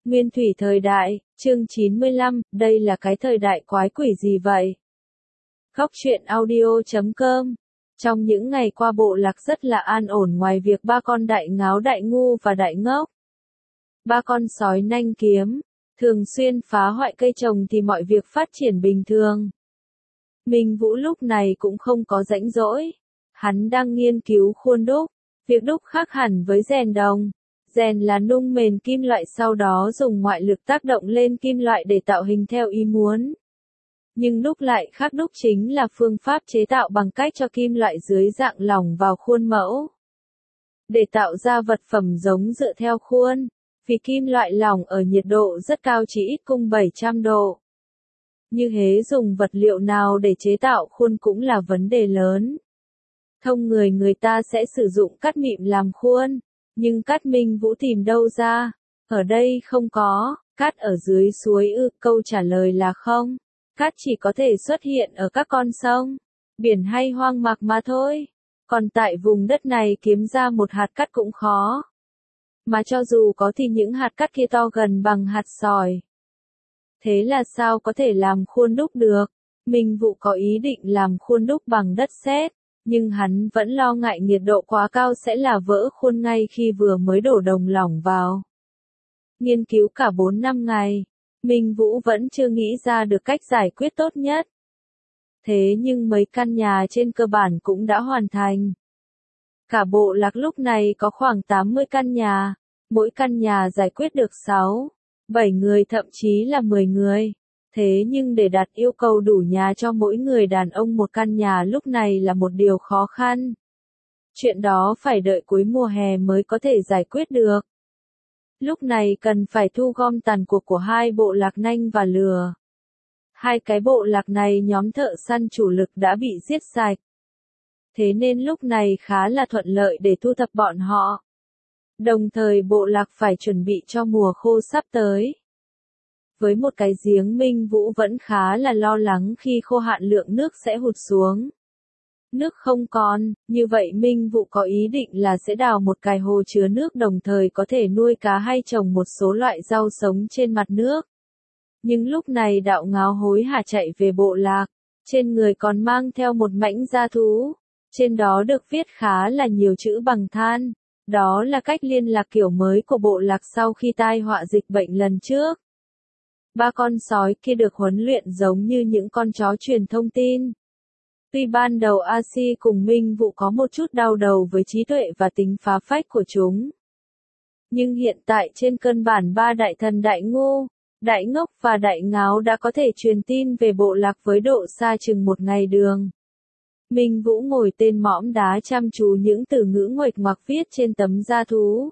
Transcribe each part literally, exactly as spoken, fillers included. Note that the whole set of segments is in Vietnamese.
Nguyên thủy thời đại, chương chín mươi lăm, đây là cái thời đại quái quỷ gì vậy? Góc truyện audio chấm com. Trong những ngày qua bộ lạc rất là an ổn ngoài việc ba con đại ngáo đại ngu và đại ngốc. Ba con sói nanh kiếm, thường xuyên phá hoại cây trồng thì mọi việc phát triển bình thường. Minh Vũ lúc này cũng không có rãnh rỗi. Hắn đang nghiên cứu khuôn đúc. Việc đúc khác hẳn với rèn đồng. Rèn là nung mền kim loại sau đó dùng ngoại lực tác động lên kim loại để tạo hình theo ý muốn. Nhưng đúc lại khác, đúc chính là phương pháp chế tạo bằng cách cho kim loại dưới dạng lỏng vào khuôn mẫu. Để tạo ra vật phẩm giống dựa theo khuôn, vì kim loại lỏng ở nhiệt độ rất cao chỉ ít cùng bảy trăm độ. Như thế dùng vật liệu nào để chế tạo khuôn cũng là vấn đề lớn. Thông người người ta sẽ sử dụng cát mịn làm khuôn. Nhưng cát Minh Vũ tìm đâu ra? Ở đây không có. Cát ở dưới suối ư? Câu trả lời là không. Cát chỉ có thể xuất hiện ở các con sông, biển hay hoang mạc mà thôi. Còn tại vùng đất này kiếm ra một hạt cát cũng khó. Mà cho dù có thì những hạt cát kia to gần bằng hạt sỏi. Thế là sao có thể làm khuôn đúc được? Minh Vũ có ý định làm khuôn đúc bằng đất sét. Nhưng hắn vẫn lo ngại nhiệt độ quá cao sẽ là vỡ khuôn ngay khi vừa mới đổ đồng lỏng vào. Nghiên cứu cả bốn năm ngày, Minh Vũ vẫn chưa nghĩ ra được cách giải quyết tốt nhất. Thế nhưng mấy căn nhà trên cơ bản cũng đã hoàn thành. Cả bộ lạc lúc này có khoảng tám mươi căn nhà, mỗi căn nhà giải quyết được sáu, bảy người thậm chí là mười người. Thế nhưng để đặt yêu cầu đủ nhà cho mỗi người đàn ông một căn nhà lúc này là một điều khó khăn. Chuyện đó phải đợi cuối mùa hè mới có thể giải quyết được. Lúc này cần phải thu gom tàn cuộc của hai bộ lạc nanh và lừa. Hai cái bộ lạc này nhóm thợ săn chủ lực đã bị giết sạch. Thế nên lúc này khá là thuận lợi để thu thập bọn họ. Đồng thời bộ lạc phải chuẩn bị cho mùa khô sắp tới. Với một cái giếng Minh Vũ vẫn khá là lo lắng khi khô hạn lượng nước sẽ hụt xuống. Nước không còn, như vậy Minh Vũ có ý định là sẽ đào một cái hồ chứa nước đồng thời có thể nuôi cá hay trồng một số loại rau sống trên mặt nước. Nhưng lúc này đạo ngáo hối hả chạy về bộ lạc, trên người còn mang theo một mảnh da thú, trên đó được viết khá là nhiều chữ bằng than, đó là cách liên lạc kiểu mới của bộ lạc sau khi tai họa dịch bệnh lần trước. Ba con sói kia được huấn luyện giống như những con chó truyền thông tin. Tuy ban đầu A Si cùng Minh Vũ có một chút đau đầu với trí tuệ và tính phá phách của chúng. Nhưng hiện tại trên cơ bản ba đại thần đại ngu, đại ngốc và đại ngáo đã có thể truyền tin về bộ lạc với độ xa chừng một ngày đường. Minh Vũ ngồi tên mõm đá chăm chú những từ ngữ nguệch ngoạc viết trên tấm da thú.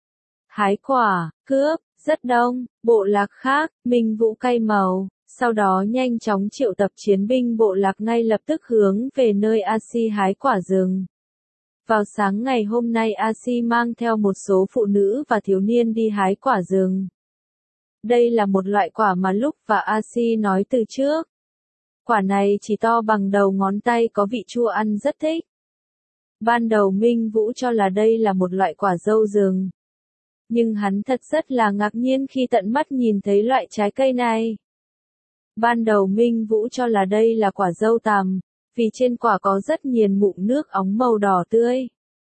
Hái quả, cướp, rất đông, bộ lạc khác, Minh Vũ cay màu, sau đó nhanh chóng triệu tập chiến binh bộ lạc ngay lập tức hướng về nơi A Si hái quả rừng. Vào sáng ngày hôm nay A Si mang theo một số phụ nữ và thiếu niên đi hái quả rừng. Đây là một loại quả mà Lúc và A Si nói từ trước. Quả này chỉ to bằng đầu ngón tay có vị chua ăn rất thích. Ban đầu Minh Vũ cho là đây là một loại quả dâu rừng. Nhưng hắn thật rất là ngạc nhiên khi tận mắt nhìn thấy loại trái cây này. Ban đầu Minh Vũ cho là đây là quả dâu tằm, vì trên quả có rất nhiều mụn nước óng màu đỏ tươi.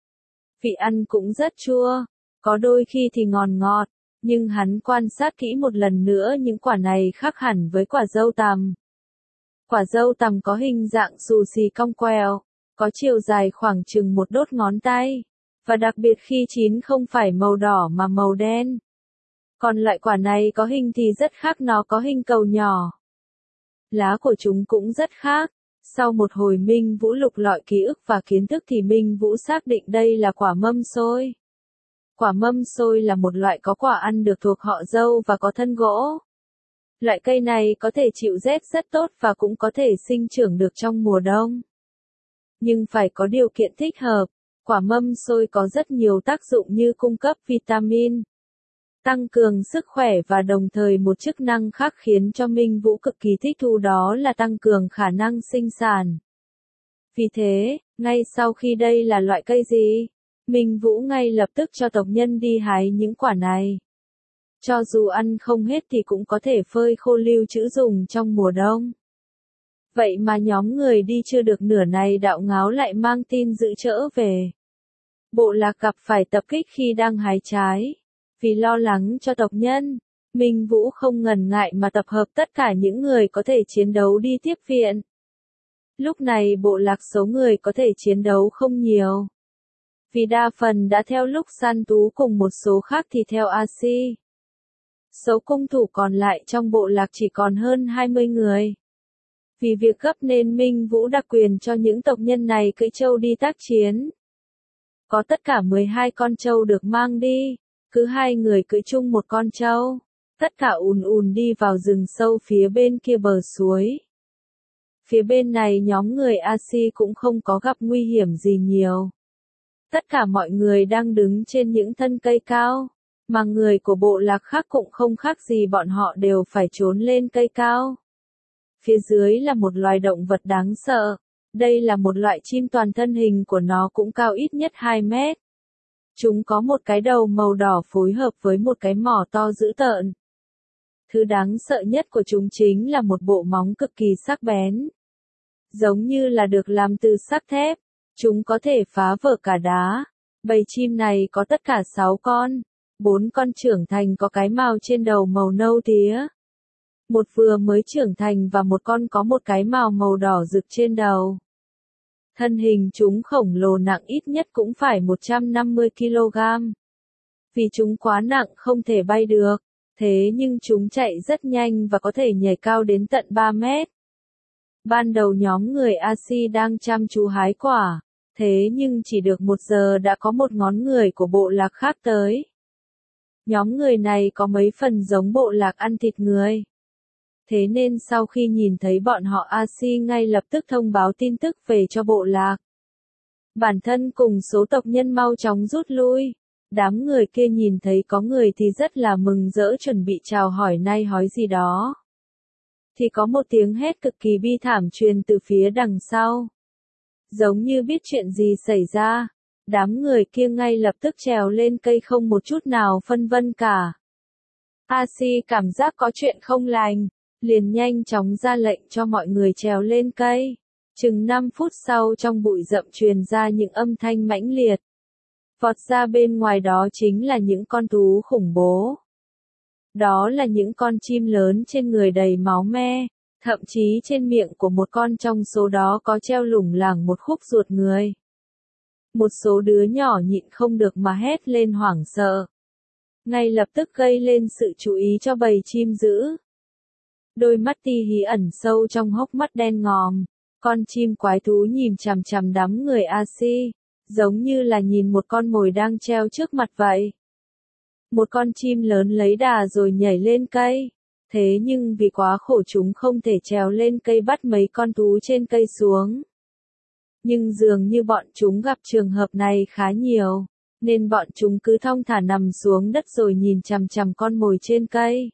Vị ăn cũng rất chua, có đôi khi thì ngọt ngọt, nhưng hắn quan sát kỹ một lần nữa những quả này khác hẳn với quả dâu tằm. Quả dâu tằm có hình dạng xù xì cong queo, có chiều dài khoảng chừng một đốt ngón tay. Và đặc biệt khi chín không phải màu đỏ mà màu đen. Còn loại quả này có hình thì rất khác, nó có hình cầu nhỏ. Lá của chúng cũng rất khác. Sau một hồi Minh Vũ lục lọi ký ức và kiến thức thì Minh Vũ xác định đây là quả mâm xôi. Quả mâm xôi là một loại có quả ăn được thuộc họ dâu và có thân gỗ. Loại cây này có thể chịu rét rất tốt và cũng có thể sinh trưởng được trong mùa đông. Nhưng phải có điều kiện thích hợp. Quả mâm xôi có rất nhiều tác dụng như cung cấp vitamin, tăng cường sức khỏe và đồng thời một chức năng khác khiến cho Minh Vũ cực kỳ thích thú, đó là tăng cường khả năng sinh sản. Vì thế, ngay sau khi đây là loại cây gì, Minh Vũ ngay lập tức cho tộc nhân đi hái những quả này. Cho dù ăn không hết thì cũng có thể phơi khô lưu trữ dùng trong mùa đông. Vậy mà nhóm người đi chưa được nửa này đạo ngáo lại mang tin dữ trở về. Bộ lạc gặp phải tập kích khi đang hái trái. Vì lo lắng cho tộc nhân, Minh Vũ không ngần ngại mà tập hợp tất cả những người có thể chiến đấu đi tiếp viện. Lúc này bộ lạc số người có thể chiến đấu không nhiều. Vì đa phần đã theo lúc săn tú cùng một số khác thì theo a xê. Số cung thủ còn lại trong bộ lạc chỉ còn hơn hai mươi người. Vì việc gấp nên Minh Vũ đặc quyền cho những tộc nhân này cưỡi trâu đi tác chiến. Có tất cả mười hai con trâu được mang đi, cứ hai người cưỡi chung một con trâu. Tất cả ùn ùn đi vào rừng sâu phía bên kia bờ suối. Phía bên này nhóm người a xê cũng không có gặp nguy hiểm gì nhiều. Tất cả mọi người đang đứng trên những thân cây cao, mà người của bộ lạc khác cũng không khác gì bọn họ đều phải trốn lên cây cao. Phía dưới là một loài động vật đáng sợ. Đây là một loại chim toàn thân hình của nó cũng cao ít nhất hai mét. Chúng có một cái đầu màu đỏ phối hợp với một cái mỏ to dữ tợn. Thứ đáng sợ nhất của chúng chính là một bộ móng cực kỳ sắc bén. Giống như là được làm từ sắt thép, chúng có thể phá vỡ cả đá. Bầy chim này có tất cả sáu con, bốn con trưởng thành có cái mào trên đầu màu nâu tía. Một vừa mới trưởng thành và một con có một cái mào màu đỏ rực trên đầu. Thân hình chúng khổng lồ nặng ít nhất cũng phải một trăm năm mươi ki lô gam. Vì chúng quá nặng không thể bay được, thế nhưng chúng chạy rất nhanh và có thể nhảy cao đến tận ba mét. Ban đầu nhóm người a xê đang chăm chú hái quả, thế nhưng chỉ được một giờ đã có một ngón người của bộ lạc khác tới. Nhóm người này có mấy phần giống bộ lạc ăn thịt người. Thế nên sau khi nhìn thấy bọn họ a xê ngay lập tức thông báo tin tức về cho bộ lạc. Bản thân cùng số tộc nhân mau chóng rút lui. Đám người kia nhìn thấy có người thì rất là mừng rỡ chuẩn bị chào hỏi nay hói gì đó. Thì có một tiếng hét cực kỳ bi thảm truyền từ phía đằng sau. Giống như biết chuyện gì xảy ra, đám người kia ngay lập tức trèo lên cây không một chút nào phân vân cả. a xê cảm giác có chuyện không lành, liền nhanh chóng ra lệnh cho mọi người trèo lên cây. Chừng năm phút sau trong bụi rậm truyền ra những âm thanh mãnh liệt. Vọt ra bên ngoài đó chính là những con thú khủng bố. Đó là những con chim lớn trên người đầy máu me, thậm chí trên miệng của một con trong số đó có treo lủng lẳng một khúc ruột người. Một số đứa nhỏ nhịn không được mà hét lên hoảng sợ. Ngay lập tức gây lên sự chú ý cho bầy chim dữ. Đôi mắt ti hí ẩn sâu trong hốc mắt đen ngòm, con chim quái thú nhìn chằm chằm đám người a xê, giống như là nhìn một con mồi đang treo trước mặt vậy. Một con chim lớn lấy đà rồi nhảy lên cây, thế nhưng vì quá khổ chúng không thể trèo lên cây bắt mấy con thú trên cây xuống. Nhưng dường như bọn chúng gặp trường hợp này khá nhiều, nên bọn chúng cứ thong thả nằm xuống đất rồi nhìn chằm chằm con mồi trên cây.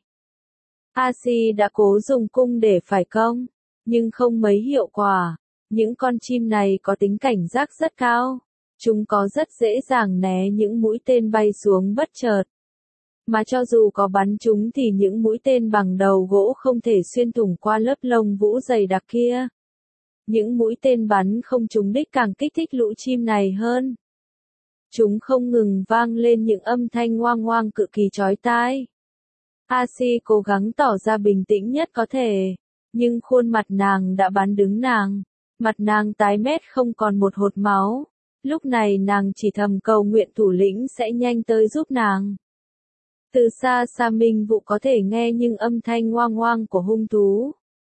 a xê đã cố dùng cung để phải công, nhưng không mấy hiệu quả. Những con chim này có tính cảnh giác rất cao. Chúng có rất dễ dàng né những mũi tên bay xuống bất chợt. Mà cho dù có bắn chúng thì những mũi tên bằng đầu gỗ không thể xuyên thủng qua lớp lông vũ dày đặc kia. Những mũi tên bắn không trúng đích càng kích thích lũ chim này hơn. Chúng không ngừng vang lên những âm thanh oang oang cực kỳ chói tai. a xê cố gắng tỏ ra bình tĩnh nhất có thể, nhưng khuôn mặt nàng đã bắn đứng nàng. Mặt nàng tái mét không còn một hột máu. Lúc này nàng chỉ thầm cầu nguyện thủ lĩnh sẽ nhanh tới giúp nàng. Từ xa xa Minh Vũ có thể nghe những âm thanh ngoang ngoang của hung thú.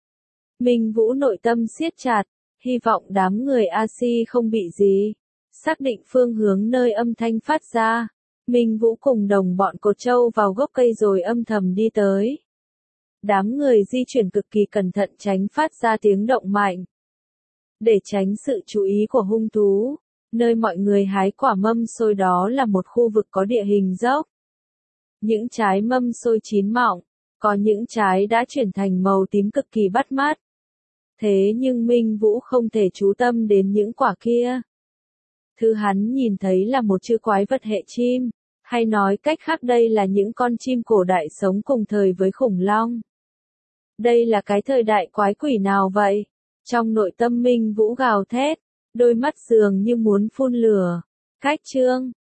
Minh Vũ nội tâm siết chặt, hy vọng đám người a xê không bị gì. Xác định phương hướng nơi âm thanh phát ra, Minh Vũ cùng đồng bọn cột trâu vào gốc cây rồi âm thầm đi tới. Đám người di chuyển cực kỳ cẩn thận tránh phát ra tiếng động mạnh. Để tránh sự chú ý của hung thú, nơi mọi người hái quả mâm xôi đó là một khu vực có địa hình dốc. Những trái mâm xôi chín mọng, có những trái đã chuyển thành màu tím cực kỳ bắt mắt. Thế nhưng Minh Vũ không thể chú tâm đến những quả kia. Thứ hắn nhìn thấy là một chữ quái vật hệ chim, Hay nói cách khác đây là những con chim cổ đại sống cùng thời với khủng long. Đây là cái thời đại quái quỷ nào vậy? Trong nội tâm Minh Vũ gào thét, đôi mắt dường như muốn phun lửa. Khách trương,